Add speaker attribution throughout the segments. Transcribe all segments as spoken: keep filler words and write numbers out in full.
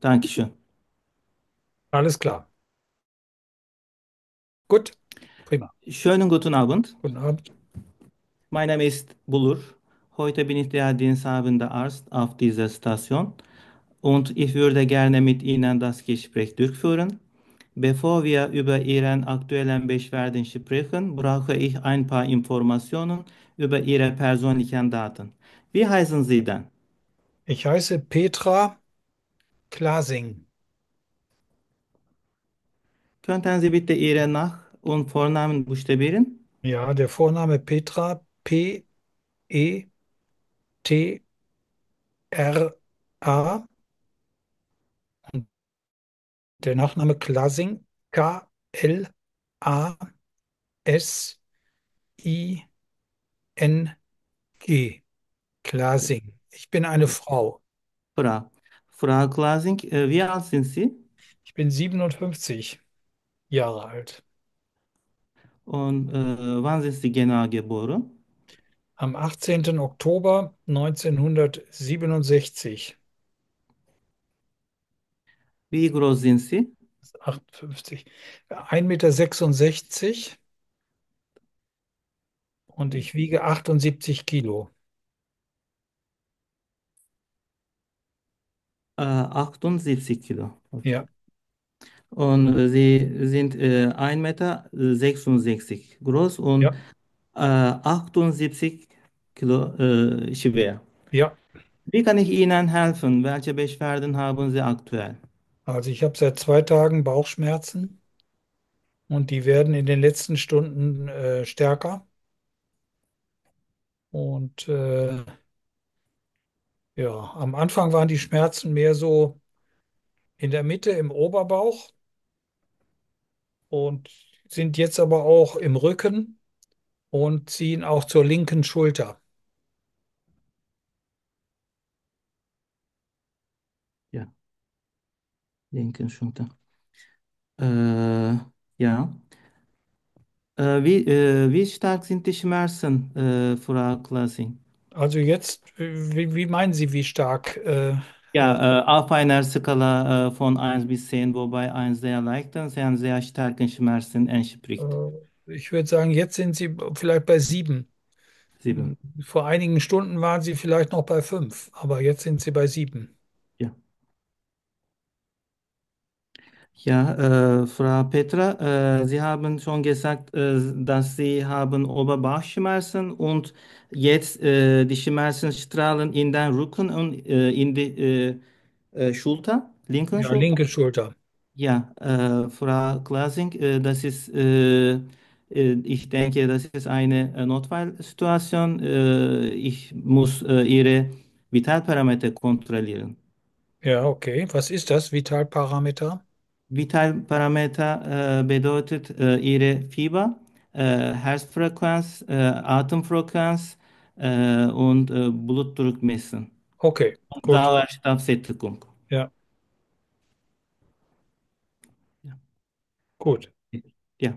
Speaker 1: Dankeschön.
Speaker 2: Alles klar. Gut, prima.
Speaker 1: Schönen guten Abend.
Speaker 2: Guten Abend.
Speaker 1: Mein Name ist Bulur. Heute bin ich der diensthabende Arzt auf dieser Station und ich würde gerne mit Ihnen das Gespräch durchführen. Bevor wir über Ihren aktuellen Beschwerden sprechen, brauche ich ein paar Informationen über Ihre persönlichen Daten. Wie heißen Sie denn?
Speaker 2: Ich heiße Petra Klasing.
Speaker 1: Könnten Sie bitte Ihren Nach- und Vornamen buchstabieren?
Speaker 2: Ja, der Vorname Petra, P E T R A und der Nachname Klasing, K L A S I N G. Klasing. Ich bin eine Frau.
Speaker 1: Frau. Frau Klasing, äh, wie alt sind Sie?
Speaker 2: Ich bin siebenundfünfzig Jahre alt.
Speaker 1: Und äh, wann sind Sie genau geboren?
Speaker 2: Am achtzehnten Oktober neunzehnhundertsiebenundsechzig.
Speaker 1: Wie groß sind Sie?
Speaker 2: achtundfünfzig. ein Meter sechsundsechzig und ich wiege achtundsiebzig Kilo.
Speaker 1: Äh, achtundsiebzig Kilo. Okay.
Speaker 2: Ja,
Speaker 1: Und äh, Sie sind äh, ein Meter sechsundsechzig groß und
Speaker 2: ja,
Speaker 1: äh, achtundsiebzig Kilo äh, schwer.
Speaker 2: ja.
Speaker 1: Wie kann ich Ihnen helfen? Welche Beschwerden haben Sie aktuell?
Speaker 2: Also ich habe seit zwei Tagen Bauchschmerzen und die werden in den letzten Stunden äh, stärker. Und äh, ja, am Anfang waren die Schmerzen mehr so in der Mitte im Oberbauch und sind jetzt aber auch im Rücken und ziehen auch zur linken Schulter.
Speaker 1: Ja, linken Schulter. Äh, ja. Äh, wie, äh, wie stark sind die Schmerzen, äh, Frau Klassing?
Speaker 2: Also jetzt, äh, wie, wie meinen Sie, wie stark? Äh,
Speaker 1: Ja, äh, auf einer Skala äh, von eins bis zehn, wobei eins sehr leicht und zehn sehr starken Schmerzen entspricht.
Speaker 2: Äh, Ich würde sagen, jetzt sind Sie vielleicht bei sieben.
Speaker 1: Sieben.
Speaker 2: Vor einigen Stunden waren Sie vielleicht noch bei fünf, aber jetzt sind Sie bei sieben.
Speaker 1: Ja, ja äh, Frau Petra, äh, Sie haben schon gesagt, äh, dass Sie haben Oberbauchschmerzen und jetzt äh, die Schmerzen strahlen in den Rücken und äh, in die äh, äh, Schulter, linken
Speaker 2: Ja,
Speaker 1: Schulter.
Speaker 2: linke Schulter.
Speaker 1: Ja, äh, Frau Klasing, äh, das ist, äh, äh, ich denke, das ist eine äh, Notfallsituation. Äh, ich muss äh, Ihre Vitalparameter kontrollieren.
Speaker 2: Ja, okay. Was ist das? Vitalparameter?
Speaker 1: Vitalparameter äh, bedeutet äh, Ihre Fieber, äh, Herzfrequenz, äh, Atemfrequenz äh, und äh, Blutdruck messen.
Speaker 2: Okay,
Speaker 1: Und
Speaker 2: gut.
Speaker 1: Sauerstoffsättigung.
Speaker 2: Ja,
Speaker 1: Ja.
Speaker 2: gut.
Speaker 1: Ja.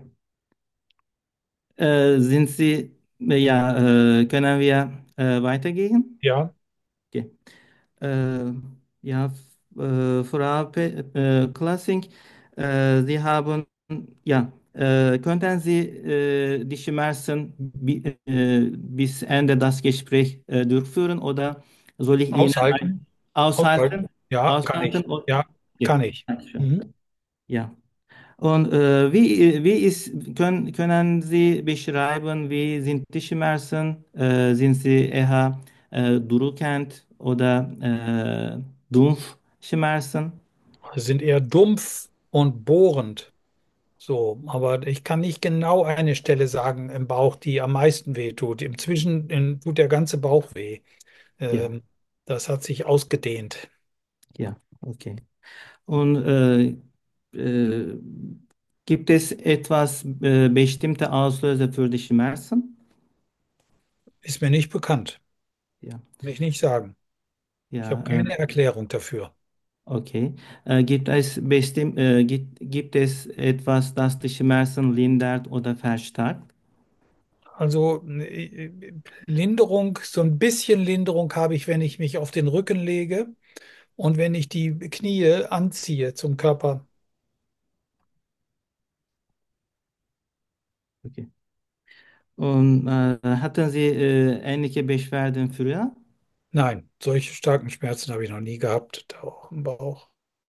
Speaker 1: Äh, sind Sie, äh, ja, äh, können wir äh, weitergehen?
Speaker 2: Ja,
Speaker 1: Okay. Äh, ja, f- äh, Frau Pe äh, Klassing, äh, Sie haben, ja, äh, könnten Sie äh, die Schmerzen bi äh, bis Ende das Gespräch äh, durchführen oder soll ich Ihnen ein
Speaker 2: aushalten. Aushalten.
Speaker 1: aushalten?
Speaker 2: Ja, kann
Speaker 1: Aushalten?
Speaker 2: ich.
Speaker 1: o-
Speaker 2: Ja,
Speaker 1: Ja,
Speaker 2: kann ich.
Speaker 1: Dankeschön.
Speaker 2: Mhm.
Speaker 1: Ja. Und äh, wie, wie ist, können, können Sie beschreiben, wie sind die Schmerzen? Äh, sind sie eher äh, drückend oder äh, dumpf Schmerzen?
Speaker 2: Sind eher dumpf und bohrend. So, aber ich kann nicht genau eine Stelle sagen im Bauch, die am meisten weh tut. Im Zwischen in, tut der ganze Bauch weh.
Speaker 1: Ja,
Speaker 2: Ähm, das hat sich ausgedehnt.
Speaker 1: ja, okay. Und äh, äh, gibt es etwas äh, bestimmte Auslöser für die Schmerzen?
Speaker 2: Ist mir nicht bekannt.
Speaker 1: Ja,
Speaker 2: Kann ich nicht sagen. Ich habe
Speaker 1: ja,
Speaker 2: keine
Speaker 1: äh,
Speaker 2: Erklärung dafür.
Speaker 1: okay. Äh, gibt es bestim äh, gibt, gibt es etwas, das die Schmerzen lindert oder verstärkt?
Speaker 2: Also äh, Linderung, so ein bisschen Linderung habe ich, wenn ich mich auf den Rücken lege und wenn ich die Knie anziehe zum Körper.
Speaker 1: Okay. Und äh, hatten Sie äh, ähnliche Beschwerden früher?
Speaker 2: Nein, solche starken Schmerzen habe ich noch nie gehabt, da auch im Bauch.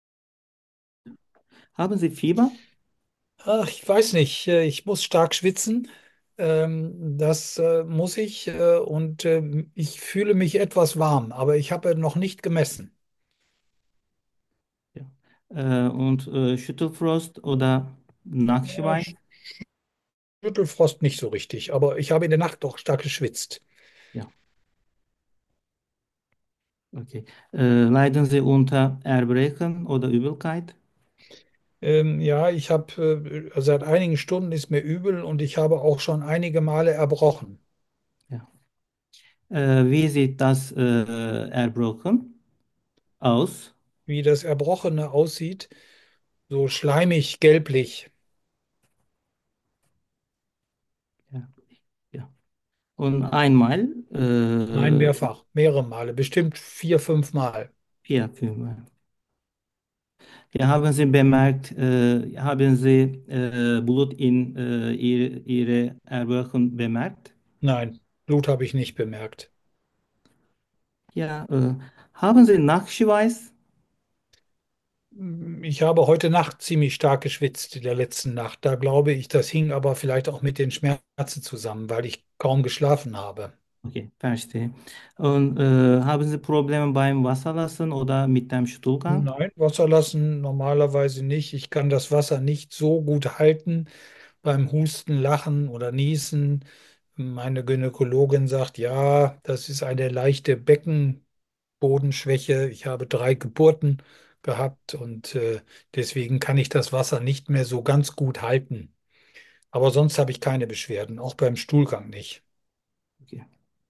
Speaker 1: Haben Sie Fieber?
Speaker 2: Ach, ich weiß nicht, äh, ich muss stark schwitzen. Ähm, das äh, muss ich äh, und ähm, ich fühle mich etwas warm, aber ich habe noch nicht gemessen.
Speaker 1: Ja. Äh, und äh, Schüttelfrost oder
Speaker 2: Ja,
Speaker 1: Nachtschweiß?
Speaker 2: Sch- Schüttelfrost nicht so richtig, aber ich habe in der Nacht doch stark geschwitzt.
Speaker 1: Ja, okay. Äh, leiden Sie unter Erbrechen oder Übelkeit?
Speaker 2: Ähm, ja, ich habe äh, seit einigen Stunden ist mir übel und ich habe auch schon einige Male erbrochen.
Speaker 1: Ja. Äh, wie sieht das äh, Erbrochen aus?
Speaker 2: Wie das Erbrochene aussieht, so schleimig, gelblich.
Speaker 1: Ja, ja. Und einmal,
Speaker 2: Nein,
Speaker 1: äh,
Speaker 2: mehrfach, mehrere Male, bestimmt vier, fünf Mal.
Speaker 1: vier, fünfmal. Ja, haben Sie bemerkt, äh, haben Sie äh, Blut in äh, Ihre, Ihre Erbrochen bemerkt?
Speaker 2: Nein, Blut habe ich nicht bemerkt.
Speaker 1: Ja, äh, haben Sie Nachtschweiß?
Speaker 2: Ich habe heute Nacht ziemlich stark geschwitzt, in der letzten Nacht. Da glaube ich, das hing aber vielleicht auch mit den Schmerzen zusammen, weil ich kaum geschlafen habe.
Speaker 1: Okay, verstehe. Und äh, haben Sie Probleme beim Wasserlassen oder mit dem Stuhlgang?
Speaker 2: Nein, Wasser lassen normalerweise nicht. Ich kann das Wasser nicht so gut halten beim Husten, Lachen oder Niesen. Meine Gynäkologin sagt, ja, das ist eine leichte Beckenbodenschwäche. Ich habe drei Geburten gehabt und äh, deswegen kann ich das Wasser nicht mehr so ganz gut halten. Aber sonst habe ich keine Beschwerden, auch beim Stuhlgang nicht.
Speaker 1: Okay.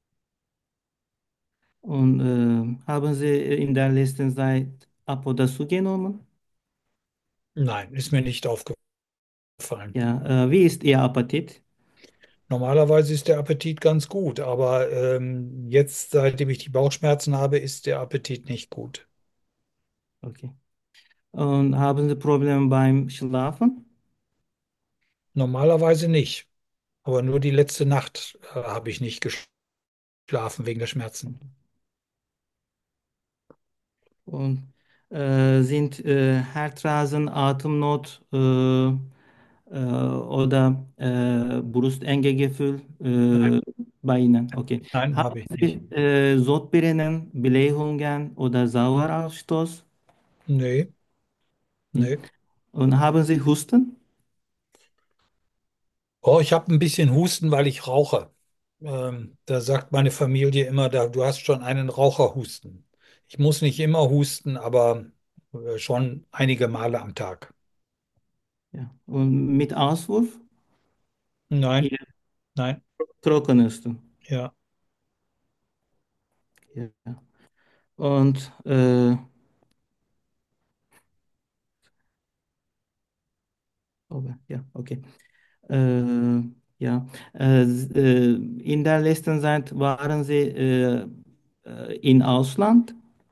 Speaker 1: Und äh, haben Sie in der letzten Zeit ab oder zugenommen?
Speaker 2: Nein, ist mir nicht aufgefallen.
Speaker 1: Ja, äh, wie ist Ihr Appetit?
Speaker 2: Normalerweise ist der Appetit ganz gut, aber ähm, jetzt, seitdem ich die Bauchschmerzen habe, ist der Appetit nicht gut.
Speaker 1: Okay. Und haben Sie Probleme beim Schlafen?
Speaker 2: Normalerweise nicht, aber nur die letzte Nacht äh, habe ich nicht geschlafen wegen der Schmerzen.
Speaker 1: Und äh, sind äh, Herzrasen, Atemnot äh, äh, oder äh, Brustenge Gefühl
Speaker 2: Nein,
Speaker 1: äh, bei Ihnen? Okay.
Speaker 2: nein,
Speaker 1: Haben
Speaker 2: habe ich nicht.
Speaker 1: Sie äh, Sodbrennen, Blähungen oder Sauerausstoß?
Speaker 2: Nee,
Speaker 1: Nee.
Speaker 2: nee.
Speaker 1: Und haben Sie Husten?
Speaker 2: Oh, ich habe ein bisschen Husten, weil ich rauche. Ähm, da sagt meine Familie immer, da, du hast schon einen Raucherhusten. Ich muss nicht immer husten, aber äh, schon einige Male am Tag.
Speaker 1: Ja. Und mit Auswurf?
Speaker 2: Nein,
Speaker 1: Hier
Speaker 2: nein,
Speaker 1: Trockenhusten.
Speaker 2: ja.
Speaker 1: Ja. Und äh, okay, ja, okay. Äh, ja, äh, s- äh, in der letzten Zeit waren Sie äh, äh, in Ausland?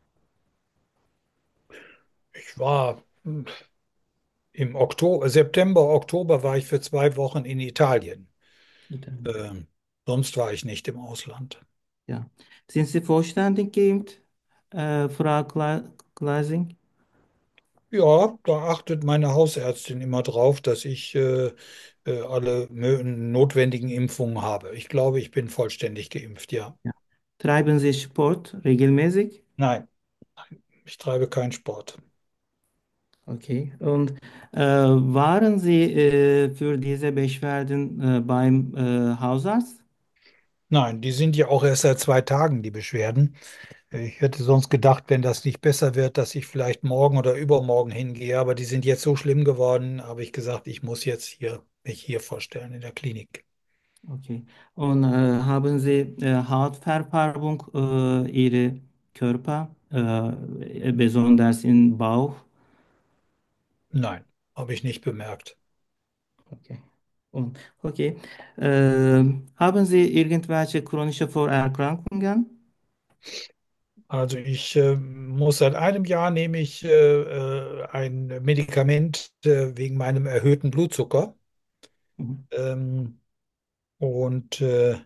Speaker 2: Ich war hm, im Oktober, September, Oktober war ich für zwei Wochen in Italien.
Speaker 1: Italien.
Speaker 2: Ähm, sonst war ich nicht im Ausland.
Speaker 1: Ja. Sind Sie vollständig geimpft, äh, Frau Kla Gleising?
Speaker 2: Ja, da achtet meine Hausärztin immer drauf, dass ich äh, äh, alle mö- notwendigen Impfungen habe. Ich glaube, ich bin vollständig geimpft, ja.
Speaker 1: Ja. Treiben Sie Sport regelmäßig?
Speaker 2: Nein, ich treibe keinen Sport.
Speaker 1: Okay. Und äh, waren Sie äh, für diese Beschwerden äh, beim äh, Hausarzt?
Speaker 2: Nein, die sind ja auch erst seit zwei Tagen, die Beschwerden. Ich hätte sonst gedacht, wenn das nicht besser wird, dass ich vielleicht morgen oder übermorgen hingehe, aber die sind jetzt so schlimm geworden, habe ich gesagt, ich muss jetzt hier mich hier vorstellen in der Klinik.
Speaker 1: Okay. Und äh, haben Sie äh, Hautverfärbung äh, Ihre Körper, äh, besonders im Bauch?
Speaker 2: Nein, habe ich nicht bemerkt.
Speaker 1: Okay. Und, okay. Äh, haben Sie irgendwelche chronische Vorerkrankungen?
Speaker 2: Also ich äh, muss seit einem Jahr nehme ich äh, äh, ein Medikament äh, wegen meinem erhöhten Blutzucker.
Speaker 1: Mhm.
Speaker 2: Ähm, und äh,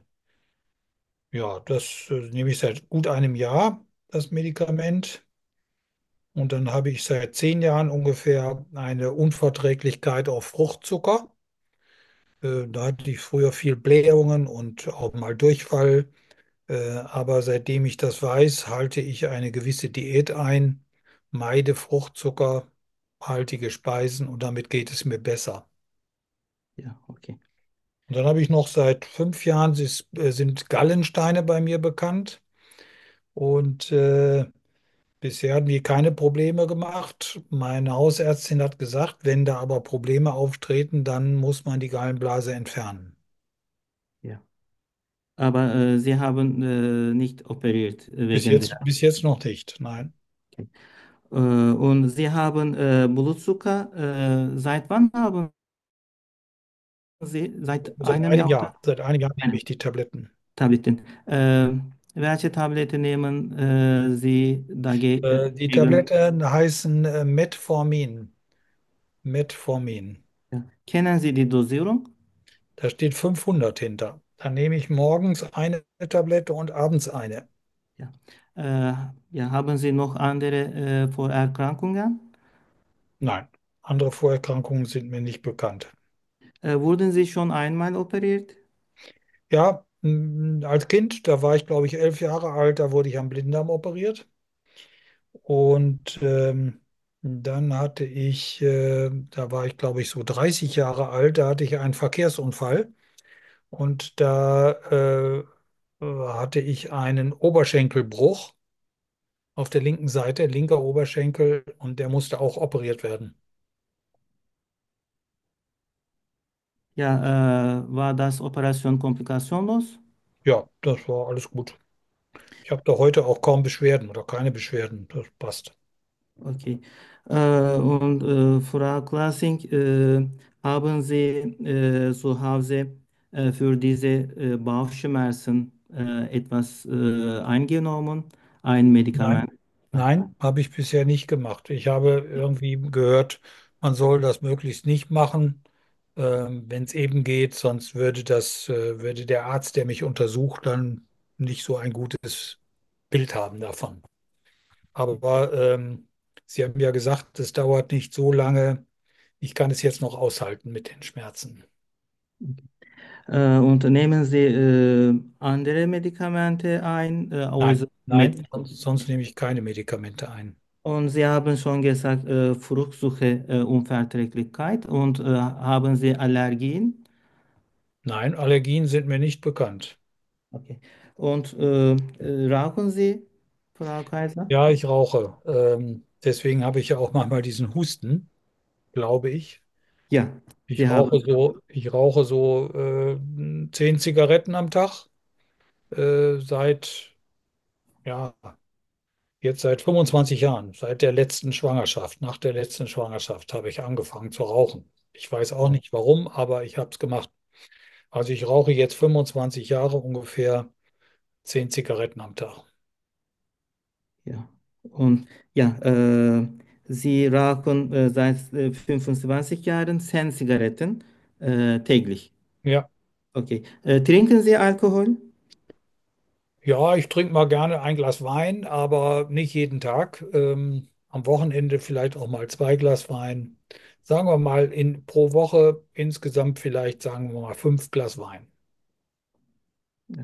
Speaker 2: ja, das äh, nehme ich seit gut einem Jahr, das Medikament. Und dann habe ich seit zehn Jahren ungefähr eine Unverträglichkeit auf Fruchtzucker. Äh, da hatte ich früher viel Blähungen und auch mal Durchfall. Äh, aber seitdem ich das weiß, halte ich eine gewisse Diät ein, meide fruchtzuckerhaltige Speisen und damit geht es mir besser.
Speaker 1: Ja, okay.
Speaker 2: Und dann habe ich noch seit fünf Jahren sis- äh, sind Gallensteine bei mir bekannt und äh, bisher hatten die keine Probleme gemacht. Meine Hausärztin hat gesagt, wenn da aber Probleme auftreten, dann muss man die Gallenblase entfernen.
Speaker 1: Ja. Aber äh, Sie haben äh, nicht operiert äh,
Speaker 2: Bis
Speaker 1: wegen der.
Speaker 2: jetzt, bis jetzt noch nicht, nein.
Speaker 1: Okay. Äh, und Sie haben äh, Blutzucker. Äh, seit wann haben Sie? Seit
Speaker 2: Seit
Speaker 1: einem
Speaker 2: einem
Speaker 1: Jahr oder
Speaker 2: Jahr, seit einem Jahr nehme
Speaker 1: ein
Speaker 2: ich die Tabletten.
Speaker 1: Tabletten? Äh, welche Tabletten nehmen äh, Sie
Speaker 2: Äh, die
Speaker 1: dagegen?
Speaker 2: Tabletten heißen äh, Metformin. Metformin.
Speaker 1: Ja. Kennen Sie die Dosierung?
Speaker 2: Da steht fünfhundert hinter. Dann nehme ich morgens eine Tablette und abends eine.
Speaker 1: Ja. Äh, ja, haben Sie noch andere äh, Vorerkrankungen?
Speaker 2: Nein, andere Vorerkrankungen sind mir nicht bekannt.
Speaker 1: Äh, wurden Sie schon einmal operiert?
Speaker 2: Ja, mh, als Kind, da war ich glaube ich elf Jahre alt, da wurde ich am Blinddarm operiert. Und ähm, dann hatte ich, äh, da war ich glaube ich so dreißig Jahre alt, da hatte ich einen Verkehrsunfall. Und da äh, hatte ich einen Oberschenkelbruch auf der linken Seite, linker Oberschenkel, und der musste auch operiert werden.
Speaker 1: Ja, äh, war das Operation komplikationlos?
Speaker 2: Ja, das war alles gut. Ich habe da heute auch kaum Beschwerden oder keine Beschwerden. Das passt.
Speaker 1: Okay. Äh, und äh, Frau Klassing, äh, haben Sie äh, zu Hause äh, für diese äh, Bauchschmerzen äh, etwas äh, eingenommen? Ein
Speaker 2: Nein,
Speaker 1: Medikament? Nein.
Speaker 2: nein, habe ich bisher nicht gemacht. Ich habe irgendwie gehört, man soll das möglichst nicht machen, ähm, wenn es eben geht, sonst würde das, äh, würde der Arzt, der mich untersucht, dann nicht so ein gutes Bild haben davon. Aber ähm, Sie haben ja gesagt, es dauert nicht so lange. Ich kann es jetzt noch aushalten mit den Schmerzen.
Speaker 1: Äh, und nehmen Sie äh, andere Medikamente ein, äh,
Speaker 2: Nein,
Speaker 1: außer
Speaker 2: nein,
Speaker 1: Med
Speaker 2: sonst, sonst nehme ich keine Medikamente ein.
Speaker 1: und Sie haben schon gesagt, äh, Fruchtsuche, äh, Unverträglichkeit und äh, haben Sie Allergien?
Speaker 2: Nein, Allergien sind mir nicht bekannt.
Speaker 1: Okay. Und äh, äh, rauchen Sie, Frau Kaiser?
Speaker 2: Ja, ich rauche. Ähm, deswegen habe ich ja auch manchmal diesen Husten, glaube ich.
Speaker 1: Ja, Sie
Speaker 2: Ich
Speaker 1: haben.
Speaker 2: rauche so, ich rauche so äh, zehn Zigaretten am Tag, äh, seit, ja, jetzt seit fünfundzwanzig Jahren, seit der letzten Schwangerschaft. Nach der letzten Schwangerschaft habe ich angefangen zu rauchen. Ich weiß auch nicht warum, aber ich habe es gemacht. Also ich rauche jetzt fünfundzwanzig Jahre ungefähr zehn Zigaretten am Tag.
Speaker 1: Ja. Und ja, äh, Sie rauchen äh, seit äh, fünfundzwanzig Jahren zehn Zigaretten äh, täglich.
Speaker 2: Ja,
Speaker 1: Okay. Äh, trinken Sie Alkohol?
Speaker 2: ja, ich trinke mal gerne ein Glas Wein, aber nicht jeden Tag. Ähm, am Wochenende vielleicht auch mal zwei Glas Wein. Sagen wir mal in, pro Woche insgesamt vielleicht, sagen wir mal, fünf Glas Wein.
Speaker 1: Ja,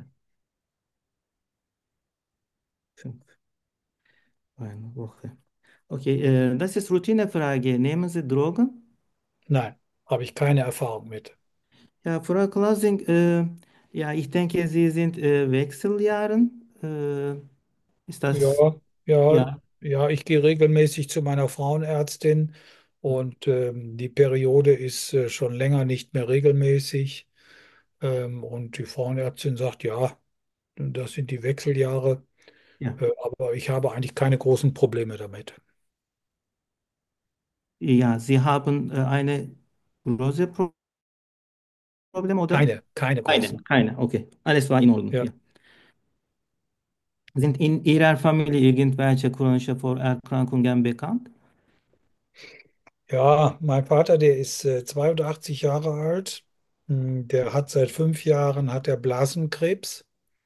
Speaker 1: fünf, eine Woche. Okay, äh, das ist Routinefrage. Nehmen Sie Drogen?
Speaker 2: Nein, habe ich keine Erfahrung mit.
Speaker 1: Ja, Frau Klausing, äh, ja, ich denke, Sie sind äh, Wechseljahren. Äh, ist das,
Speaker 2: Ja, ja,
Speaker 1: ja,
Speaker 2: ja, ich gehe regelmäßig zu meiner Frauenärztin und ähm, die Periode ist äh, schon länger nicht mehr regelmäßig. Ähm, und die Frauenärztin sagt, ja, das sind die Wechseljahre,
Speaker 1: ja,
Speaker 2: äh, aber ich habe eigentlich keine großen Probleme damit.
Speaker 1: ja, Sie haben äh, eine große Pro- Problem oder?
Speaker 2: Keine, keine
Speaker 1: Keine,
Speaker 2: großen.
Speaker 1: keine, okay. Alles war in Ordnung,
Speaker 2: Ja.
Speaker 1: ja. Sind in Ihrer Familie irgendwelche chronische Vorerkrankungen bekannt?
Speaker 2: Ja, mein Vater, der ist äh, zweiundachtzig Jahre alt. Hm, Der hat seit fünf Jahren hat er Blasenkrebs.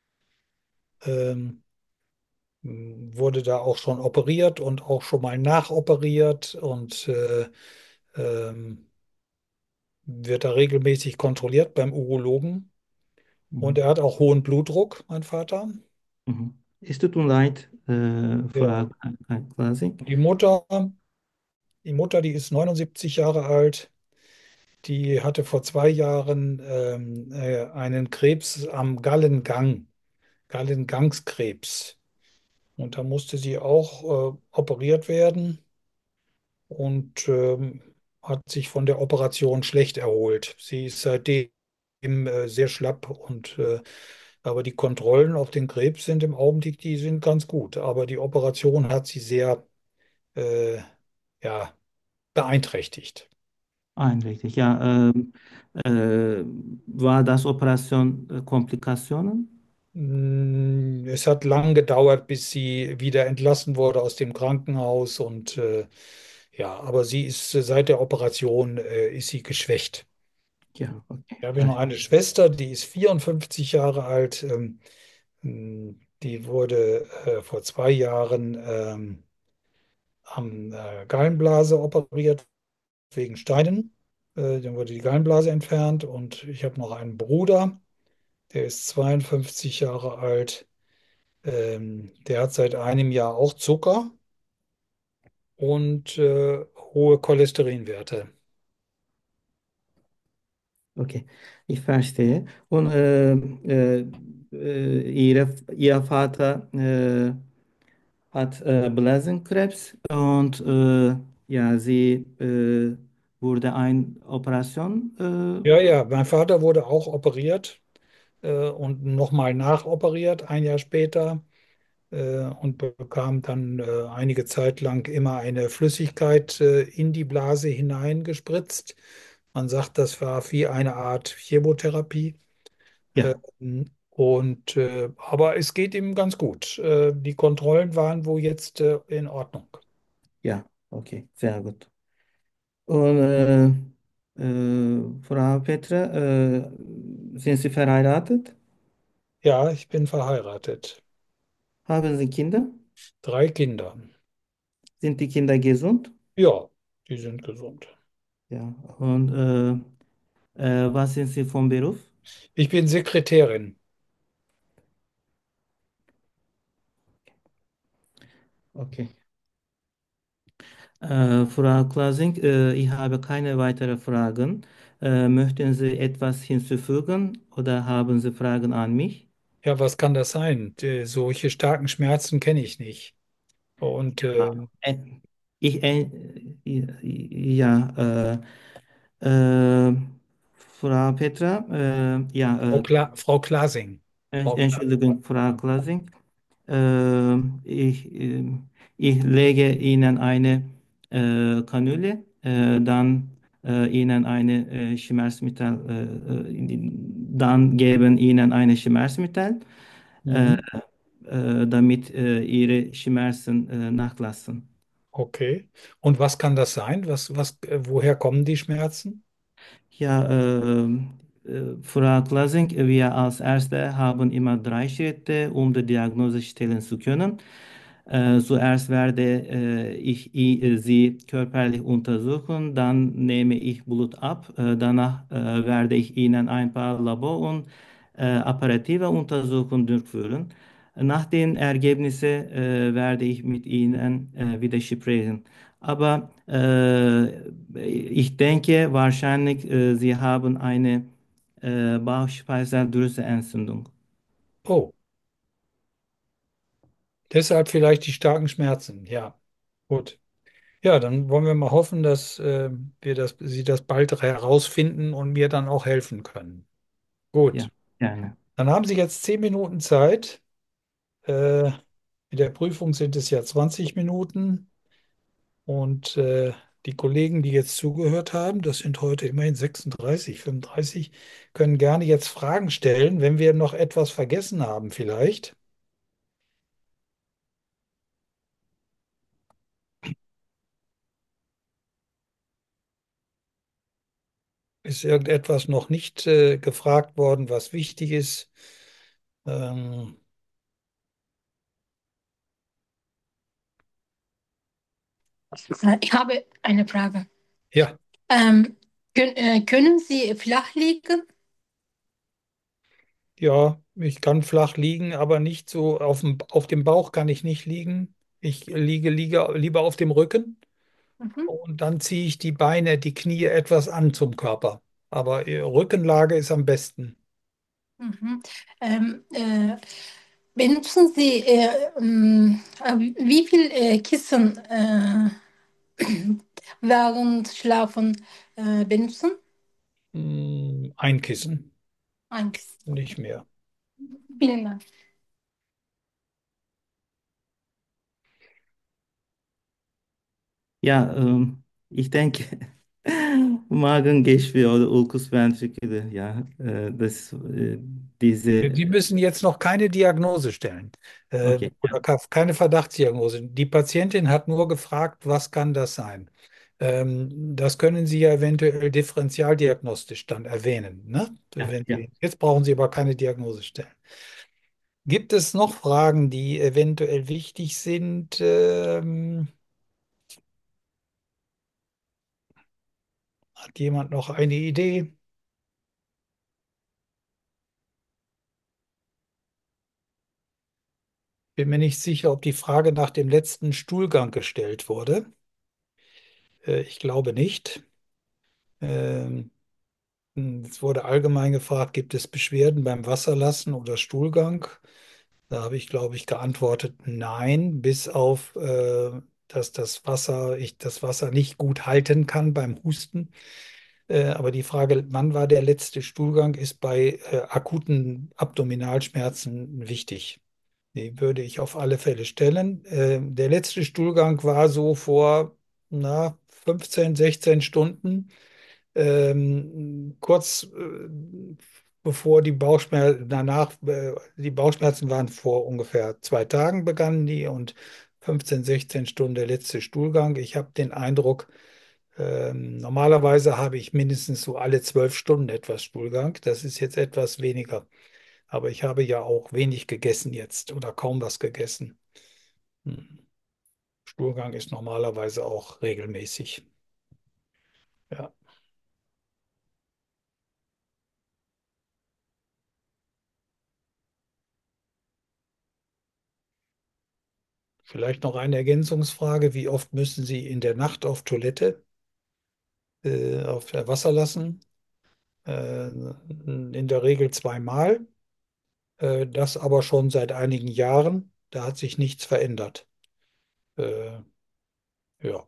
Speaker 2: Ähm, hm, Wurde da auch schon operiert und auch schon mal nachoperiert und äh, ähm, wird da regelmäßig kontrolliert beim Urologen. Und
Speaker 1: Mhm.
Speaker 2: er hat auch hohen Blutdruck, mein Vater.
Speaker 1: Mhm. Es tut mir leid, äh,
Speaker 2: Ja.
Speaker 1: Frau Klasik.
Speaker 2: Die Mutter, die Mutter, die ist neunundsiebzig Jahre alt. Die hatte vor zwei Jahren ähm, äh, einen Krebs am Gallengang, Gallengangskrebs. Und da musste sie auch äh, operiert werden und ähm, hat sich von der Operation schlecht erholt. Sie ist seitdem äh, sehr schlapp und äh, aber die Kontrollen auf den Krebs sind im Augenblick, die sind ganz gut. Aber die Operation hat sie sehr äh, ja, beeinträchtigt.
Speaker 1: Einrichtig, ja. Ähm, äh, war das Operation äh, Komplikationen?
Speaker 2: Mm, Es hat lang gedauert, bis sie wieder entlassen wurde aus dem Krankenhaus und äh, ja, aber sie ist äh, seit der Operation äh, ist sie geschwächt.
Speaker 1: Ja, okay,
Speaker 2: Ich habe ja noch eine
Speaker 1: verstehe.
Speaker 2: Schwester, die ist vierundfünfzig Jahre alt. Ähm, mm, die wurde äh, vor zwei Jahren ähm, am äh, Gallenblase operiert wegen Steinen. Äh, dann wurde die Gallenblase entfernt und ich habe noch einen Bruder, der ist zweiundfünfzig Jahre alt. Ähm, der hat seit einem Jahr auch Zucker und äh, hohe Cholesterinwerte.
Speaker 1: Okay, ich verstehe. Und äh, äh, äh, ihre, Ihr Vater äh, hat äh, Blasenkrebs und äh, ja, sie äh, wurde eine Operation.
Speaker 2: Ja,
Speaker 1: Äh,
Speaker 2: ja, mein Vater wurde auch operiert äh, und nochmal nachoperiert, ein Jahr später, äh, und bekam dann äh, einige Zeit lang immer eine Flüssigkeit äh, in die Blase hineingespritzt. Man sagt, das war wie eine Art Chemotherapie.
Speaker 1: ja,
Speaker 2: Ähm, und äh, aber es geht ihm ganz gut. Äh, die Kontrollen waren wohl jetzt äh, in Ordnung.
Speaker 1: ja, okay, sehr gut. Und äh, äh, Frau Petra, äh, sind Sie verheiratet?
Speaker 2: Ja, ich bin verheiratet.
Speaker 1: Haben Sie Kinder?
Speaker 2: Drei Kinder.
Speaker 1: Sind die Kinder gesund?
Speaker 2: Ja, die sind gesund.
Speaker 1: Ja. Und äh, äh, was sind Sie vom Beruf?
Speaker 2: Ich bin Sekretärin.
Speaker 1: Okay. Äh, Frau Klasing, äh, ich habe keine weiteren Fragen. Äh, möchten Sie etwas hinzufügen oder haben Sie Fragen an mich?
Speaker 2: Ja, was kann das sein? Die, solche starken Schmerzen kenne ich nicht. Und
Speaker 1: Ah,
Speaker 2: äh,
Speaker 1: äh, ich, äh, ja, äh, äh, Frau Petra, äh, ja,
Speaker 2: Frau
Speaker 1: äh,
Speaker 2: Kla Frau Klasing.
Speaker 1: Ent-
Speaker 2: Frau Klasing.
Speaker 1: Entschuldigung, Frau Klasing. Äh, ich, äh, ich lege Ihnen eine äh, Kanüle, äh, dann äh, Ihnen eine äh, Schmerzmittel, äh, äh, dann geben Ihnen eine Schmerzmittel, äh,
Speaker 2: Mhm.
Speaker 1: äh, damit äh, Ihre Schmerzen äh, nachlassen.
Speaker 2: Okay. Und was kann das sein? Was, was, äh, woher kommen die Schmerzen?
Speaker 1: Ja, ähm, äh, Frau Klasing, wir als Ärzte haben immer drei Schritte, um die Diagnose stellen zu können. Äh, zuerst werde äh, ich i- äh, Sie körperlich untersuchen, dann nehme ich Blut ab, äh, danach äh, werde ich Ihnen ein paar Labor- und äh, operative Untersuchungen durchführen. Nach den Ergebnissen äh, werde ich mit Ihnen äh, wieder sprechen. Aber äh, ich denke wahrscheinlich, äh, Sie haben eine äh, Bauchspeicheldrüseentzündung.
Speaker 2: Oh, deshalb vielleicht die starken Schmerzen. Ja, gut. Ja, dann wollen wir mal hoffen, dass äh, wir das, Sie das bald herausfinden und mir dann auch helfen können.
Speaker 1: Ja,
Speaker 2: Gut.
Speaker 1: gerne.
Speaker 2: Dann haben Sie jetzt zehn Minuten Zeit. Äh, mit der Prüfung sind es ja zwanzig Minuten. Und äh, die Kollegen, die jetzt zugehört haben, das sind heute immerhin sechsunddreißig, fünfunddreißig, können gerne jetzt Fragen stellen, wenn wir noch etwas vergessen haben vielleicht. Ist irgendetwas noch nicht äh, gefragt worden, was wichtig ist? Ähm,
Speaker 3: Äh, Ich habe eine Frage.
Speaker 2: ja,
Speaker 3: Ähm, können, äh, können Sie flach liegen?
Speaker 2: ja, ich kann flach liegen, aber nicht so auf dem, auf dem Bauch kann ich nicht liegen. Ich liege, liege lieber auf dem Rücken
Speaker 3: Mhm.
Speaker 2: und dann ziehe ich die Beine, die Knie etwas an zum Körper. Aber äh, Rückenlage ist am besten.
Speaker 3: Mhm. Ähm, äh, benutzen Sie, äh, ähm, äh, wie viel äh, Kissen äh, während Schlafen äh, benutzen?
Speaker 2: Hm, ein Kissen,
Speaker 3: Ein Kissen.
Speaker 2: nicht mehr.
Speaker 3: Vielen Dank.
Speaker 1: Ya ım, ich denke, Magengeschwür oder Ulkusventriküle, ja, äh, das, äh, diese,
Speaker 2: Sie müssen jetzt noch keine Diagnose stellen äh,
Speaker 1: okay, ja,
Speaker 2: oder ka- keine Verdachtsdiagnose. Die Patientin hat nur gefragt, was kann das sein? Ähm, das können Sie ja eventuell differentialdiagnostisch dann erwähnen, ne?
Speaker 1: ja,
Speaker 2: Wenn
Speaker 1: ja.
Speaker 2: Sie, jetzt brauchen Sie aber keine Diagnose stellen. Gibt es noch Fragen, die eventuell wichtig sind? Ähm, hat jemand noch eine Idee? Bin mir nicht sicher, ob die Frage nach dem letzten Stuhlgang gestellt wurde. Äh, ich glaube nicht. Ähm, Es wurde allgemein gefragt, gibt es Beschwerden beim Wasserlassen oder Stuhlgang? Da habe ich, glaube ich, geantwortet, nein, bis auf, äh, dass das Wasser, ich das Wasser nicht gut halten kann beim Husten. Äh, aber die Frage, wann war der letzte Stuhlgang, ist bei äh, akuten Abdominalschmerzen wichtig. Die würde ich auf alle Fälle stellen. Äh, der letzte Stuhlgang war so vor, na, fünfzehn, sechzehn Stunden. Ähm, kurz äh, bevor die Bauchschmerzen, danach, äh, die Bauchschmerzen waren vor ungefähr zwei Tagen begannen die und fünfzehn, sechzehn Stunden der letzte Stuhlgang. Ich habe den Eindruck, ähm, normalerweise habe ich mindestens so alle zwölf Stunden etwas Stuhlgang. Das ist jetzt etwas weniger. Aber ich habe ja auch wenig gegessen jetzt oder kaum was gegessen. Hm. Stuhlgang ist normalerweise auch regelmäßig. Ja. Vielleicht noch eine Ergänzungsfrage. Wie oft müssen Sie in der Nacht auf Toilette, äh, auf äh, Wasser lassen? Äh, in der Regel zweimal. Äh, das aber schon seit einigen Jahren. Da hat sich nichts verändert. Äh, ja.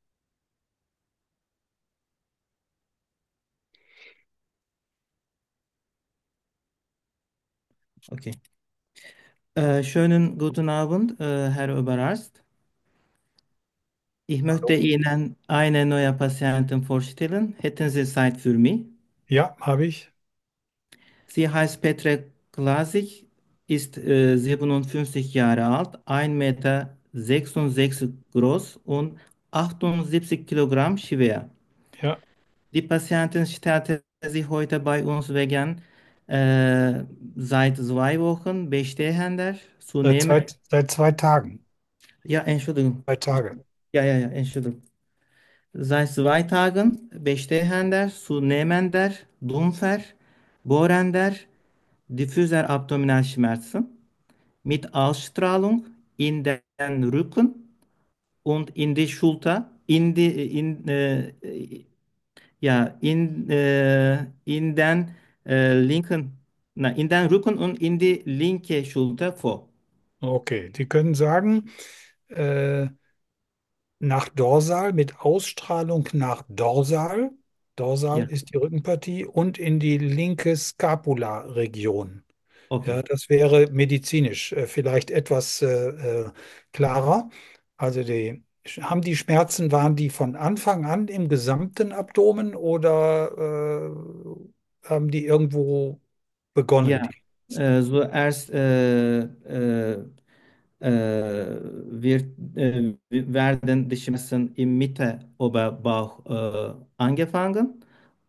Speaker 1: Okay. Äh, schönen guten Abend, äh, Herr Oberarzt. Ich möchte
Speaker 2: Hallo?
Speaker 1: Ihnen eine neue Patientin vorstellen. Hätten Sie Zeit für mich?
Speaker 2: Ja, habe ich.
Speaker 1: Sie heißt Petra Klasik, ist äh, siebenundfünfzig Jahre alt, ein Meter sechsundsechzig groß und achtundsiebzig Kilogramm schwer.
Speaker 2: Ja.
Speaker 1: Die Patientin stellte sich heute bei uns wegen äh, seit zwei Wochen bestehender,
Speaker 2: Seit
Speaker 1: zunehmend,
Speaker 2: zwei, seit zwei Tagen.
Speaker 1: ja, Entschuldigung,
Speaker 2: Zwei Tage.
Speaker 1: ja, ja, ja, Entschuldigung. Seit zwei Tagen bestehender, zunehmender, dumpfer, bohrender, diffuser Abdominalschmerzen mit Ausstrahlung in den Rücken und in die Schulter, in die, in, äh, ja, in, äh, in den äh, linken, na, in den Rücken und in die linke Schulter vor.
Speaker 2: Okay. Sie können sagen, äh, nach Dorsal mit Ausstrahlung nach Dorsal. Dorsal
Speaker 1: Ja,
Speaker 2: ist die Rückenpartie und in die linke Scapula-Region. Ja,
Speaker 1: okay.
Speaker 2: das wäre medizinisch äh, vielleicht etwas äh, äh, klarer. Also die, haben die Schmerzen, waren die von Anfang an im gesamten Abdomen oder äh, haben die irgendwo begonnen?
Speaker 1: Ja,
Speaker 2: Die
Speaker 1: äh,
Speaker 2: Schmerzen?
Speaker 1: zuerst äh, äh, äh, wird, äh, werden die Schmerzen im Mitte Oberbauch äh, angefangen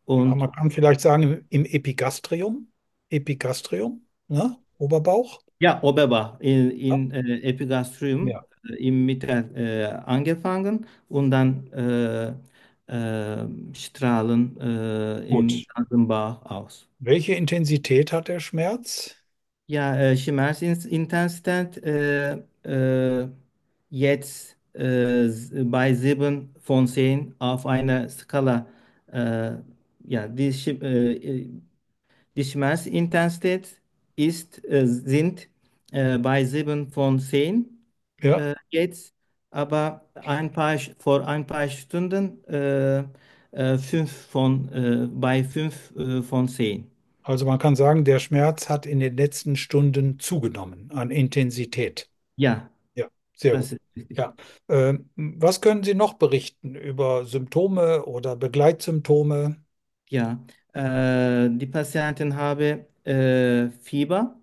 Speaker 2: Ja,
Speaker 1: und
Speaker 2: man kann vielleicht sagen, im, im Epigastrium, Epigastrium, ne? Oberbauch.
Speaker 1: ja, Oberbach in,
Speaker 2: Ja.
Speaker 1: in äh, Epigastrium
Speaker 2: Ja,
Speaker 1: äh, im Mittel äh, angefangen und dann äh, äh, Strahlen äh, im
Speaker 2: gut.
Speaker 1: ganzen Bauch aus.
Speaker 2: Welche Intensität hat der Schmerz?
Speaker 1: Ja, äh, Schmerzintensität äh, äh, jetzt äh, s- bei sieben von zehn auf einer Skala. Äh, ja, die, Sch- äh, die Schmerzintensität ist, äh, sind äh, bei sieben von zehn
Speaker 2: Ja,
Speaker 1: äh, jetzt, aber ein paar, vor ein paar Stunden äh, äh, fünf von, äh, bei fünf äh, von zehn.
Speaker 2: also man kann sagen, der Schmerz hat in den letzten Stunden zugenommen an Intensität.
Speaker 1: Ja,
Speaker 2: Ja, sehr
Speaker 1: das
Speaker 2: gut.
Speaker 1: ist richtig.
Speaker 2: Ja. Ähm, was können Sie noch berichten über Symptome oder Begleitsymptome?
Speaker 1: Ja, äh, die Patienten haben äh, Fieber,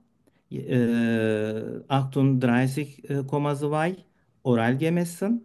Speaker 1: äh, achtunddreißig Komma zwei oral gemessen,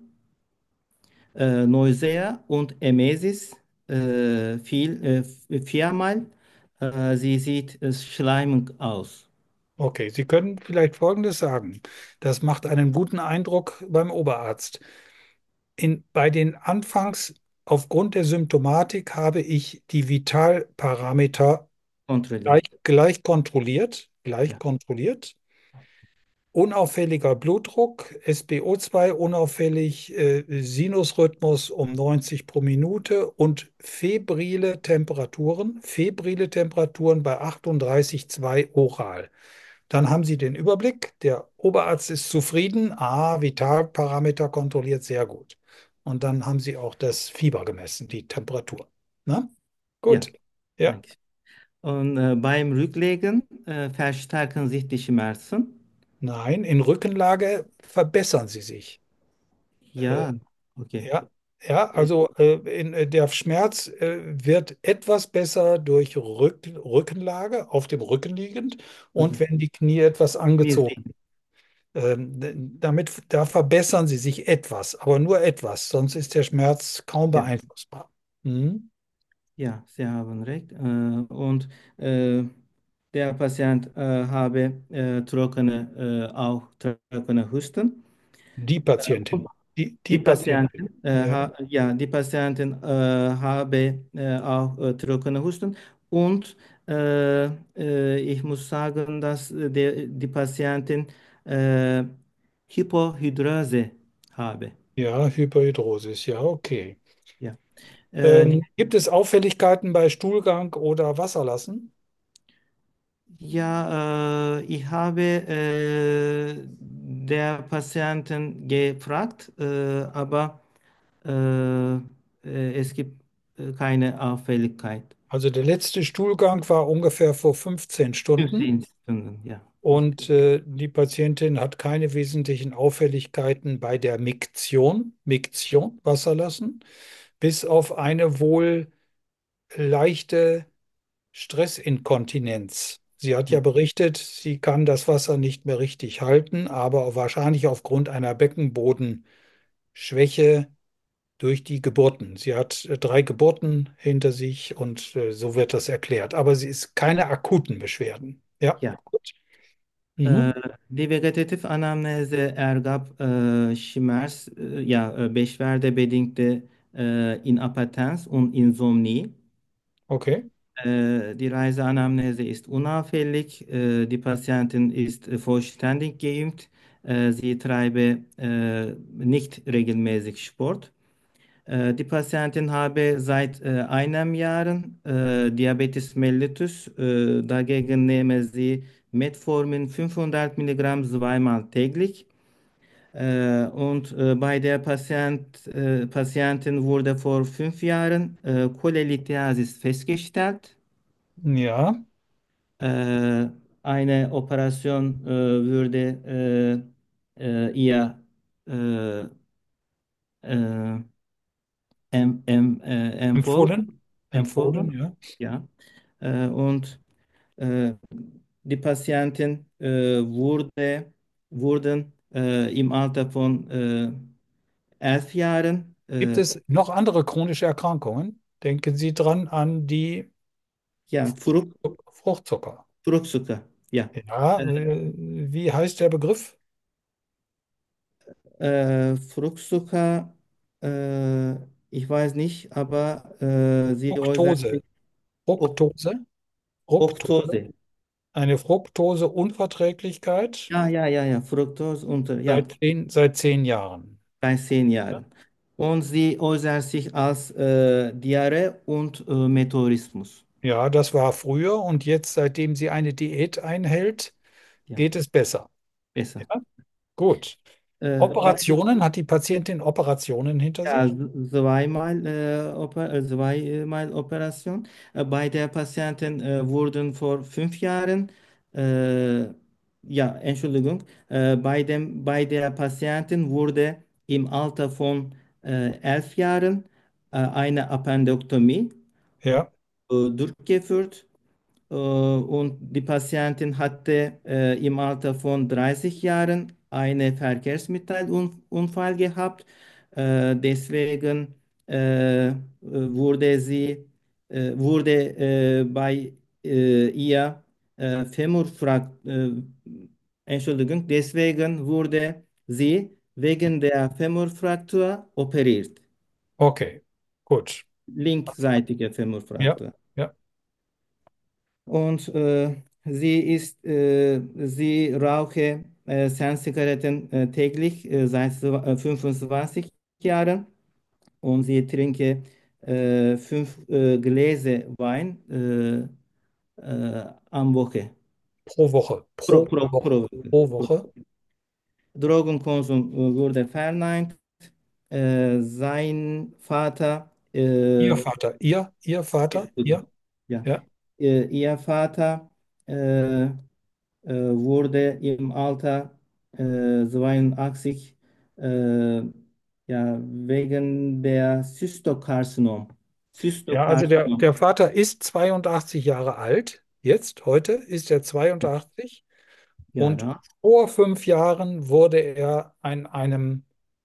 Speaker 1: äh, Nausea und Emesis äh, viel, äh, viermal. Äh, sie sieht äh, schleimig aus.
Speaker 2: Okay, Sie können vielleicht Folgendes sagen. Das macht einen guten Eindruck beim Oberarzt. In, bei den Anfangs, aufgrund der Symptomatik, habe ich die Vitalparameter gleich,
Speaker 1: Kontrolliert.
Speaker 2: gleich kontrolliert, gleich
Speaker 1: Ja,
Speaker 2: kontrolliert. Unauffälliger Blutdruck, S p O zwei unauffällig, äh, Sinusrhythmus um neunzig pro Minute und febrile Temperaturen, febrile Temperaturen bei achtunddreißig Komma zwei oral. Dann haben Sie den Überblick, der Oberarzt ist zufrieden, ah, Vitalparameter kontrolliert sehr gut. Und dann haben Sie auch das Fieber gemessen, die Temperatur. Na?
Speaker 1: ja,
Speaker 2: Gut. Ja.
Speaker 1: danke. Und äh, beim Rücklegen äh, verstärken sich die Schmerzen.
Speaker 2: Nein, in Rückenlage verbessern Sie sich. Äh,
Speaker 1: Ja, okay.
Speaker 2: Ja, ja, also äh, in, äh, der Schmerz äh, wird etwas besser durch Rück, Rückenlage, auf dem Rücken liegend und
Speaker 1: Mhm.
Speaker 2: wenn die Knie etwas
Speaker 1: Wir
Speaker 2: angezogen.
Speaker 1: sehen.
Speaker 2: Ähm, d- damit, da verbessern sie sich etwas, aber nur etwas, sonst ist der Schmerz kaum
Speaker 1: Ja.
Speaker 2: beeinflussbar. Mhm.
Speaker 1: Ja, Sie haben recht. Äh, und äh, der Patient äh, habe äh, trockene, äh, auch trockene Husten.
Speaker 2: Die Patientin, die, die
Speaker 1: Die
Speaker 2: Patientin.
Speaker 1: Patienten, äh,
Speaker 2: Ja,
Speaker 1: ha, ja, die Patienten äh, habe äh, auch äh, trockene Husten und äh, äh, ich muss sagen, dass äh, der, die Patienten äh, Hypohidrose habe.
Speaker 2: ja, Hyperhidrosis, ja, okay.
Speaker 1: Ja. Äh, die
Speaker 2: Ähm, gibt es Auffälligkeiten bei Stuhlgang oder Wasserlassen?
Speaker 1: Ja, äh, ich habe äh, der Patienten gefragt, äh, aber äh, äh, es gibt äh, keine Auffälligkeit.
Speaker 2: Also der letzte Stuhlgang war ungefähr vor fünfzehn Stunden.
Speaker 1: fünfzehn Stunden, ja,
Speaker 2: Und
Speaker 1: richtig.
Speaker 2: äh, die Patientin hat keine wesentlichen Auffälligkeiten bei der Miktion, Miktion, Wasserlassen, bis auf eine wohl leichte Stressinkontinenz. Sie hat ja
Speaker 1: Ja,
Speaker 2: berichtet, sie kann das Wasser nicht mehr richtig halten, aber wahrscheinlich aufgrund einer Beckenbodenschwäche durch die Geburten. Sie hat äh, drei Geburten hinter sich und äh, so wird das erklärt. Aber sie ist keine akuten Beschwerden. Ja,
Speaker 1: ja.
Speaker 2: gut.
Speaker 1: Äh,
Speaker 2: Mhm.
Speaker 1: die Vegetative-Anamnese ergab äh, Schmerz, äh, ja, äh, beschwerdebedingte äh, Inapatenz und Insomnie.
Speaker 2: Okay.
Speaker 1: Äh, die Reiseanamnese ist unauffällig. Äh, die Patientin ist äh, vollständig geimpft. Äh, sie treibe äh, nicht regelmäßig Sport. Äh, die Patientin habe seit äh, einem Jahr äh, Diabetes mellitus. Äh, dagegen nehme sie Metformin fünfhundert Milligramm zweimal täglich. Äh, und äh, bei der Patient, äh, Patientin wurde vor fünf Jahren äh, Cholelithiasis festgestellt.
Speaker 2: Ja.
Speaker 1: Äh, eine Operation äh, würde äh, äh, ihr äh, äh, em, em, äh, empfohlen,
Speaker 2: Empfohlen?
Speaker 1: empfohlen,
Speaker 2: Empfohlen, ja.
Speaker 1: ja. Äh, und äh, die Patienten äh, wurde, wurden äh, im Alter von äh, elf Jahren
Speaker 2: Gibt
Speaker 1: äh,
Speaker 2: es noch andere chronische Erkrankungen? denken Sie dran an die
Speaker 1: Ja, Frucht,
Speaker 2: Fruchtzucker.
Speaker 1: Fruchtzucker. Ja.
Speaker 2: Ja, äh, wie heißt der Begriff?
Speaker 1: Äh, Fruchtzucker, äh, ich weiß nicht, aber äh, sie äußert sich
Speaker 2: Fructose.
Speaker 1: Ob
Speaker 2: Fructose. Fructose.
Speaker 1: Fructose.
Speaker 2: Eine Fructoseunverträglichkeit
Speaker 1: Ja, ja, ja, ja, Fructose unter, ja,
Speaker 2: seit zehn, seit zehn Jahren.
Speaker 1: bei zehn
Speaker 2: Ja,
Speaker 1: Jahren. Und sie äußert sich als äh, Diarrhoe und äh, Meteorismus.
Speaker 2: ja, das war früher und jetzt, seitdem sie eine Diät einhält,
Speaker 1: Ja,
Speaker 2: geht es besser.
Speaker 1: besser.
Speaker 2: Ja, gut.
Speaker 1: Äh, bei
Speaker 2: Operationen, hat die Patientin Operationen hinter
Speaker 1: Ja,
Speaker 2: sich?
Speaker 1: z- zweimal, äh, Oper äh, zweimal Operation. Äh, bei der Patientin äh, wurden vor fünf Jahren, äh, ja, Entschuldigung, äh, bei dem, bei der Patientin wurde im Alter von äh, elf Jahren äh, eine Appendektomie
Speaker 2: Ja,
Speaker 1: äh, durchgeführt. Äh, Und die Patientin hatte äh, im Alter von dreißig Jahren einen Verkehrsmittelunfall gehabt. Äh, deswegen äh, wurde sie, äh, wurde äh, bei äh, ihr äh, Femurfrak, äh, Entschuldigung, deswegen wurde sie wegen der Femurfraktur operiert.
Speaker 2: okay, gut.
Speaker 1: Linksseitige
Speaker 2: Ja,
Speaker 1: Femurfraktur.
Speaker 2: ja,
Speaker 1: Und äh, sie ist, äh, sie rauche äh, zehn Zigaretten äh, täglich äh, seit zw- äh, fünfundzwanzig Jahren und sie trinke äh, fünf äh, Gläser Wein äh, äh, am Woche.
Speaker 2: pro Woche,
Speaker 1: Pro,
Speaker 2: pro
Speaker 1: pro,
Speaker 2: Woche,
Speaker 1: pro Woche.
Speaker 2: pro
Speaker 1: Pro.
Speaker 2: Woche.
Speaker 1: Drogenkonsum äh, wurde verneint. Äh, sein Vater,
Speaker 2: Ihr
Speaker 1: äh,
Speaker 2: Vater, ihr, ihr Vater, ihr,
Speaker 1: ja,
Speaker 2: ja,
Speaker 1: äh, ihr Vater äh, äh, wurde im Alter äh, zweiundachtzig äh, ja, wegen der Zystokarzinom.
Speaker 2: ja, also der,
Speaker 1: Zystokarzinom.
Speaker 2: der Vater ist zweiundachtzig Jahre alt. Jetzt, heute ist er zweiundachtzig und
Speaker 1: Ja,
Speaker 2: vor fünf Jahren wurde er an einem,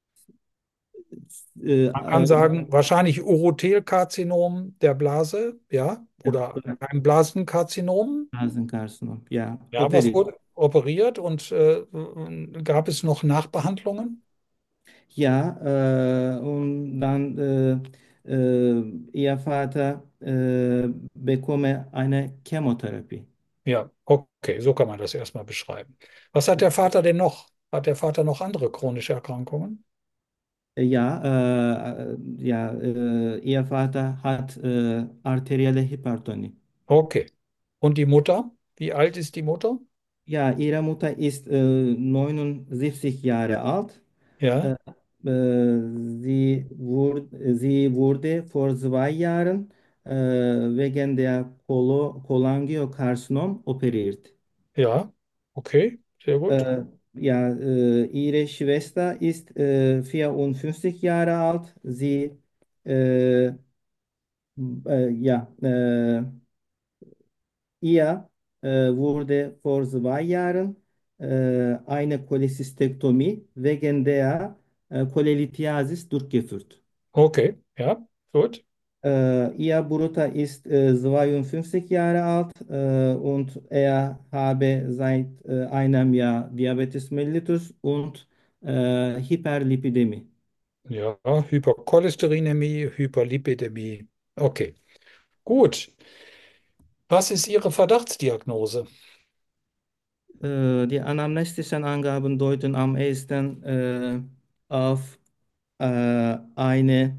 Speaker 1: äh,
Speaker 2: man kann
Speaker 1: äh,
Speaker 2: sagen, wahrscheinlich Urothelkarzinom der Blase, ja,
Speaker 1: ja,
Speaker 2: oder einem Blasenkarzinom.
Speaker 1: Blasenkarzinom. Ja,
Speaker 2: Ja, was
Speaker 1: operiert.
Speaker 2: wurde operiert und äh, gab es noch Nachbehandlungen?
Speaker 1: Ja, äh, und dann äh, äh, ihr Vater äh, bekomme eine Chemotherapie.
Speaker 2: Ja, okay, so kann man das erstmal beschreiben. Was hat der Vater denn noch? Hat der Vater noch andere chronische Erkrankungen?
Speaker 1: Ja, äh, äh, ja, äh, ihr Vater hat äh, arterielle Hypertonie.
Speaker 2: Okay. Und die Mutter? Wie alt ist die Mutter?
Speaker 1: Ja, ihre Mutter ist äh, neunundsiebzig Jahre alt.
Speaker 2: Ja,
Speaker 1: Äh, äh, sie wurde, sie wurde vor zwei Jahren äh, wegen der Kolo Cholangiokarzinom operiert.
Speaker 2: ja, okay, sehr gut.
Speaker 1: Äh, ja, äh, ihre Schwester ist äh, vierundfünfzig Jahre alt. Sie äh, äh, ja, äh, Ihr äh, wurde vor zwei Jahren äh, eine Cholezystektomie wegen der äh, Cholelithiasis durchgeführt.
Speaker 2: Okay, ja, gut.
Speaker 1: Äh, ihr Bruder ist äh, zweiundfünfzig Jahre alt äh, und er habe seit äh, einem Jahr Diabetes mellitus und äh, Hyperlipidemie.
Speaker 2: Ja, Hypercholesterinämie, Hyperlipidämie. Okay, gut. Was ist Ihre Verdachtsdiagnose?
Speaker 1: Äh, die anamnestischen Angaben deuten am ehesten äh, auf äh, eine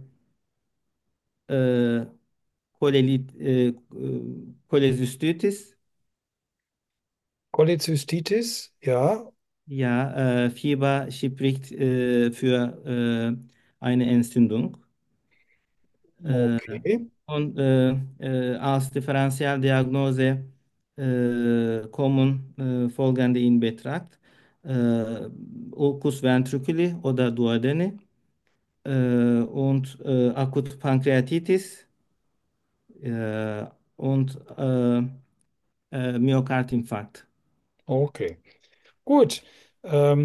Speaker 1: äh, Cholelit, äh, äh, Cholecystitis,
Speaker 2: Cholezystitis? Ja,
Speaker 1: ja, äh, Fieber spricht äh, für äh, eine Entzündung. Äh,
Speaker 2: okay,
Speaker 1: und äh, äh, als Differentialdiagnose äh, kommen äh, folgende in Betracht. Äh, Ulcus ventriculi oder Duodeni äh, und äh, Akut Pankreatitis äh, und äh, äh, Myokardinfarkt.
Speaker 2: okay. Gut. Ähm,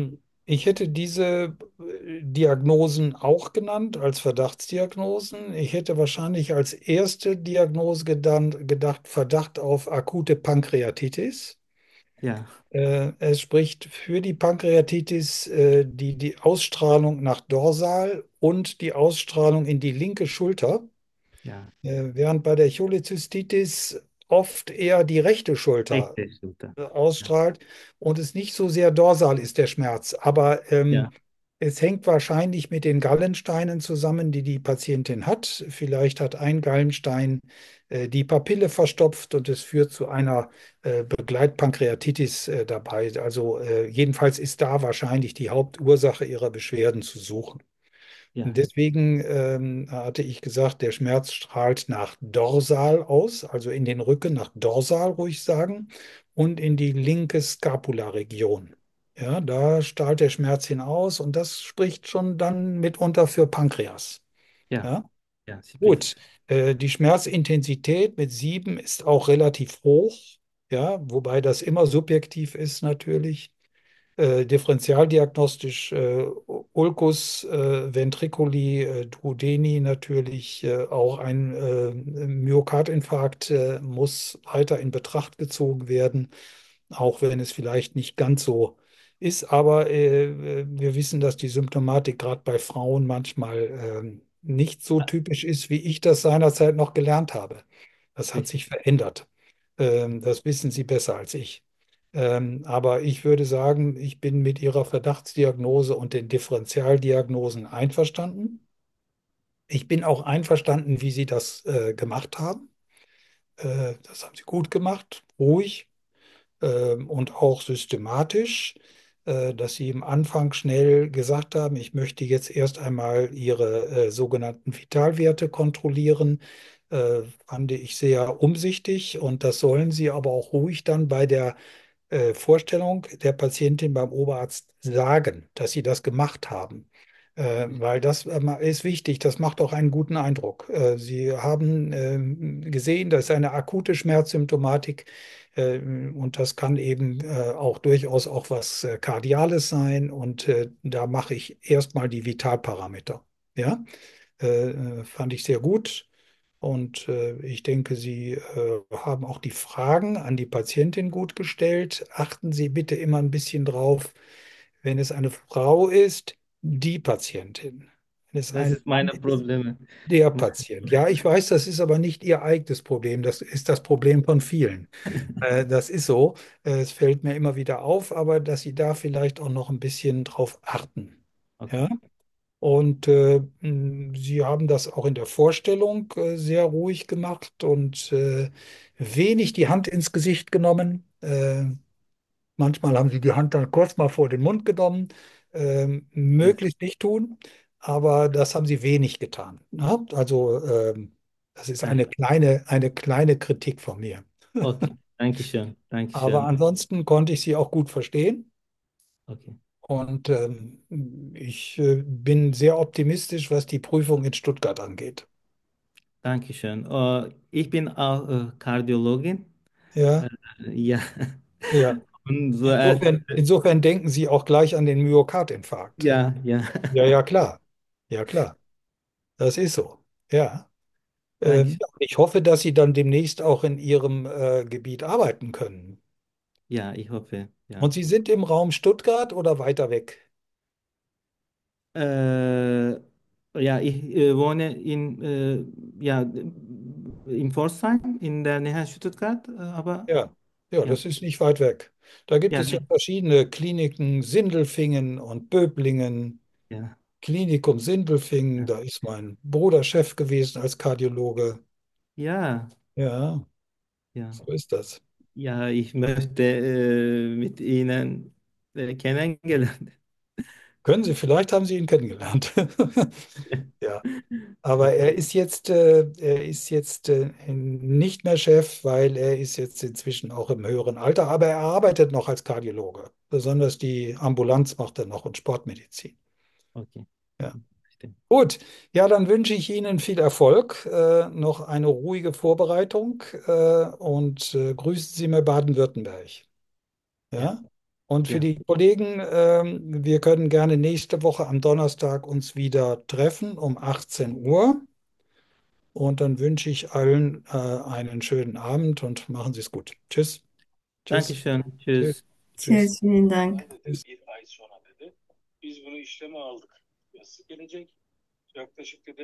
Speaker 2: Ich hätte diese äh, Diagnosen auch genannt als Verdachtsdiagnosen. Ich hätte wahrscheinlich als erste Diagnose gedan- gedacht, Verdacht auf akute Pankreatitis.
Speaker 1: Ja,
Speaker 2: Äh, es spricht für die Pankreatitis äh, die, die Ausstrahlung nach dorsal und die Ausstrahlung in die linke Schulter,
Speaker 1: ja,
Speaker 2: äh, während bei der Cholezystitis oft eher die rechte Schulter
Speaker 1: rechte Schulter.
Speaker 2: äh,
Speaker 1: Ja,
Speaker 2: ausstrahlt und es nicht so sehr dorsal ist, der Schmerz. Aber ähm,
Speaker 1: ja,
Speaker 2: es hängt wahrscheinlich mit den Gallensteinen zusammen, die die Patientin hat. Vielleicht hat ein Gallenstein äh, die Papille verstopft und es führt zu einer äh, Begleitpankreatitis äh, dabei. Also äh, jedenfalls ist da wahrscheinlich die Hauptursache ihrer Beschwerden zu suchen. Und
Speaker 1: ja,
Speaker 2: deswegen ähm, hatte ich gesagt, der Schmerz strahlt nach dorsal aus, also in den Rücken, nach dorsal ruhig sagen, und in die linke Scapula-Region. Ja, da strahlt der Schmerz hinaus und das spricht schon dann mitunter für Pankreas.
Speaker 1: ja,
Speaker 2: Ja,
Speaker 1: ja, sie spricht.
Speaker 2: gut. Äh, die Schmerzintensität mit sieben ist auch relativ hoch. Ja, wobei das immer subjektiv ist natürlich äh, differentialdiagnostisch äh, Ulcus äh, ventriculi äh, duodeni natürlich äh, auch ein äh, Myokardinfarkt äh, muss weiter in Betracht gezogen werden, auch wenn es vielleicht nicht ganz so ist. Aber äh, wir wissen, dass die Symptomatik gerade bei Frauen manchmal äh, nicht so typisch ist, wie ich das seinerzeit noch gelernt habe. Das hat sich
Speaker 1: Richtig.
Speaker 2: verändert. Ähm, das wissen Sie besser als ich. Ähm, aber ich würde sagen, ich bin mit Ihrer Verdachtsdiagnose und den Differentialdiagnosen einverstanden. Ich bin auch einverstanden, wie Sie das äh, gemacht haben. Äh, das haben Sie gut gemacht, ruhig ähm, und auch systematisch, äh, dass Sie im Anfang schnell gesagt haben, ich möchte jetzt erst einmal Ihre äh, sogenannten Vitalwerte kontrollieren. Äh, fand ich sehr umsichtig und das sollen Sie aber auch ruhig dann bei der äh, Vorstellung der Patientin beim Oberarzt sagen, dass sie das gemacht haben. Äh, weil das äh, ist wichtig, das macht auch einen guten Eindruck. Äh, Sie haben ähm, gesehen, das ist eine akute Schmerzsymptomatik äh, und das kann eben äh, auch durchaus auch was äh, Kardiales sein und äh, da mache ich erstmal die Vitalparameter. Ja, äh, äh, fand ich sehr gut. Und äh, ich denke, Sie äh, haben auch die Fragen an die Patientin gut gestellt. Achten Sie bitte immer ein bisschen drauf, wenn es eine Frau ist, die Patientin. Wenn es
Speaker 1: Das
Speaker 2: ein
Speaker 1: ist meine
Speaker 2: Mann ist,
Speaker 1: Probleme.
Speaker 2: der Patient. Ja, ich weiß, das ist aber nicht Ihr eigenes Problem. Das ist das Problem von vielen. Äh, das ist so. Äh, es fällt mir immer wieder auf, aber dass Sie da vielleicht auch noch ein bisschen drauf achten. Ja?
Speaker 1: Okay.
Speaker 2: Und äh, mh, Sie haben das auch in der Vorstellung äh, sehr ruhig gemacht und äh, wenig die Hand ins Gesicht genommen. Äh, manchmal haben Sie die Hand dann kurz mal vor den Mund genommen. Ähm,
Speaker 1: Ja.
Speaker 2: möglichst nicht tun, aber das haben Sie wenig getan. Ne? Also ähm, das ist eine
Speaker 1: Ja.
Speaker 2: kleine, eine kleine Kritik von mir.
Speaker 1: Okay. Dankeschön.
Speaker 2: Aber
Speaker 1: Dankeschön.
Speaker 2: ansonsten konnte ich Sie auch gut verstehen.
Speaker 1: Okay.
Speaker 2: Und ähm, ich äh, bin sehr optimistisch, was die Prüfung in Stuttgart angeht.
Speaker 1: Dankeschön. Äh, ich bin auch äh, Kardiologin. Äh,
Speaker 2: Ja,
Speaker 1: ja.
Speaker 2: ja.
Speaker 1: Und zuerst,
Speaker 2: Insofern, insofern denken Sie auch gleich an den Myokardinfarkt.
Speaker 1: ja, ja.
Speaker 2: Ja, ja, klar. Ja, klar. Das ist so. Ja. Ähm,
Speaker 1: Dankeschön.
Speaker 2: ja, ich hoffe, dass Sie dann demnächst auch in Ihrem äh, Gebiet arbeiten können.
Speaker 1: Ja, ich hoffe,
Speaker 2: Und
Speaker 1: ja.
Speaker 2: Sie sind im Raum Stuttgart oder weiter weg?
Speaker 1: Äh, ja, ich äh, wohne in, äh, ja, in Pforzheim, in der Nähe Stuttgart, äh, aber
Speaker 2: Ja, ja,
Speaker 1: ja,
Speaker 2: das ist nicht weit weg. Da gibt
Speaker 1: ja,
Speaker 2: es ja
Speaker 1: nee,
Speaker 2: verschiedene Kliniken, Sindelfingen und Böblingen.
Speaker 1: ja,
Speaker 2: Klinikum Sindelfingen,
Speaker 1: ja.
Speaker 2: da ist mein Bruder Chef gewesen als Kardiologe.
Speaker 1: Ja,
Speaker 2: Ja,
Speaker 1: ja.
Speaker 2: so ist das.
Speaker 1: Ja, ich möchte äh, mit Ihnen äh, kennengelernt.
Speaker 2: Können Sie, vielleicht haben Sie ihn kennengelernt. Ja, aber
Speaker 1: Okay,
Speaker 2: er ist jetzt, äh, er ist jetzt äh, nicht mehr Chef, weil er ist jetzt inzwischen auch im höheren Alter, aber er arbeitet noch als Kardiologe. Besonders die Ambulanz macht er noch und Sportmedizin.
Speaker 1: okay.
Speaker 2: Ja.
Speaker 1: Stimmt.
Speaker 2: Gut, ja, dann wünsche ich Ihnen viel Erfolg, äh, noch eine ruhige Vorbereitung äh, und äh, grüßen Sie mir Baden-Württemberg.
Speaker 1: Ja,
Speaker 2: Ja? Und für
Speaker 1: Ja,
Speaker 2: die Kollegen, ähm, wir können gerne nächste Woche am Donnerstag uns wieder treffen um achtzehn Uhr. Und dann wünsche ich allen äh, einen schönen Abend und machen Sie es gut. Tschüss, tschüss,
Speaker 1: Dankeschön.
Speaker 2: tschüss,
Speaker 1: Tschüss.
Speaker 2: tschüss.
Speaker 4: Tschüss, vielen Dank.
Speaker 2: Tschüss.
Speaker 5: Bir ay sonra dedi. Biz bunu işleme aldık. Yazık gelecek. Yaklaşık dedi